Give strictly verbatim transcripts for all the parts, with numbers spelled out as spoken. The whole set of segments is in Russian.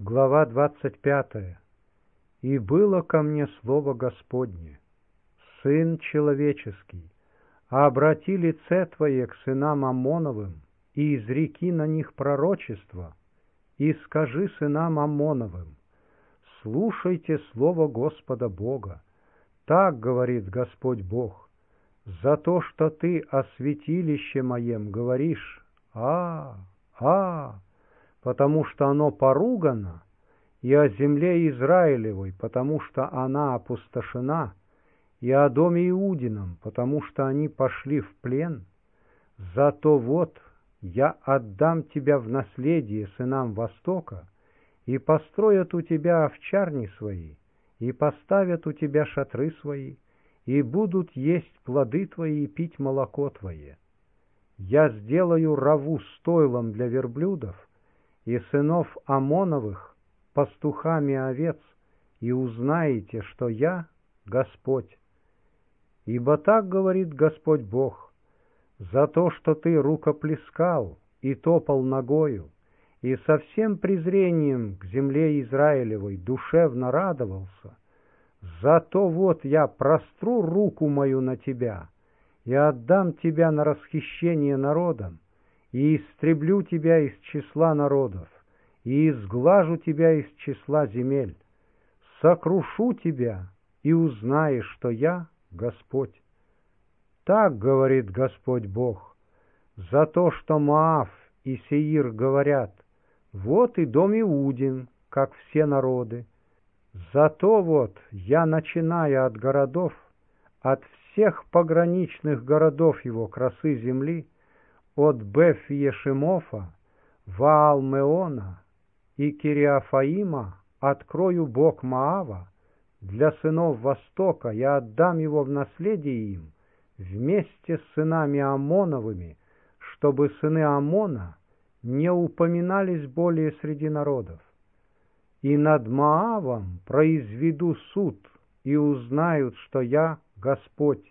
Глава двадцать пятая. «И было ко мне слово Господне: Сын человеческий, обрати лице Твое к сынам Аммоновым, и изреки на них пророчество, и скажи сынам Аммоновым: слушайте слово Господа Бога. Так говорит Господь Бог: за то, что ты о святилище моем говоришь «А, а», потому что оно поругано, и о земле Израилевой, потому что она опустошена, и о доме Иудином, потому что они пошли в плен, зато вот я отдам тебя в наследие сынам Востока, и построят у тебя овчарни свои, и поставят у тебя шатры свои, и будут есть плоды твои и пить молоко твое. Я сделаю раву стойлом для верблюдов, и сынов Аммоновых пастухами овец, и узнаете, что я Господь. Ибо так говорит Господь Бог: за то, что ты рукоплескал и топал ногою, и со всем презрением к земле Израилевой душевно радовался, зато вот я простру руку мою на тебя, и отдам тебя на расхищение народам, и истреблю тебя из числа народов, и изглажу тебя из числа земель, сокрушу тебя, и узнаешь, что я Господь. Так говорит Господь Бог: за то, что Моав и Сеир говорят: вот и дом Иудин, как все народы. Зато вот я, начиная от городов, от всех пограничных городов его красы земли, от Беф-Ешимофа, Ваал-Меона и Кириафаима, открою бог Моава, для сынов Востока я отдам его в наследие им, вместе с сынами Аммоновыми, чтобы сыны Аммона не упоминались более среди народов. И над Моавом произведу суд, и узнают, что я Господь.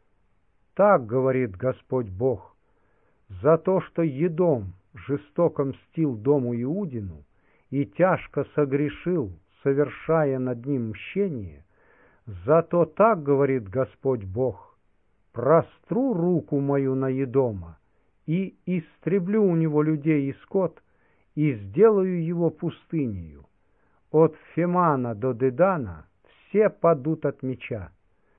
Так говорит Господь Бог: за то, что Едом жестоко мстил дому Иудину и тяжко согрешил, совершая над ним мщение, зато так говорит Господь Бог: простру руку мою на Едома, и истреблю у него людей и скот, и сделаю его пустынею. От Фемана до Дедана все падут от меча.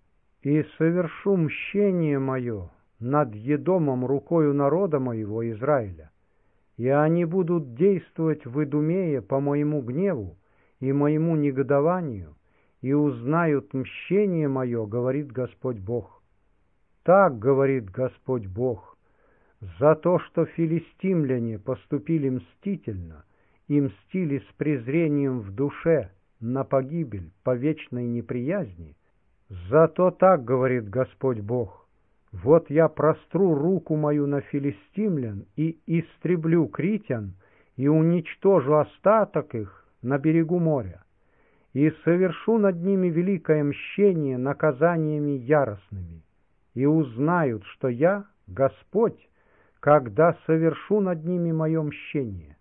И совершу мщение мое над Едомом рукою народа моего Израиля, и они будут действовать в Идумее по моему гневу и моему негодованию, и узнают мщение мое, говорит Господь Бог. Так говорит Господь Бог: за то, что филистимляне поступили мстительно и мстили с презрением в душе на погибель по вечной неприязни, зато так говорит Господь Бог: вот я простру руку мою на филистимлян и истреблю критян, и уничтожу остаток их на берегу моря, и совершу над ними великое мщение наказаниями яростными, и узнают, что я Господь, когда совершу над ними мое мщение.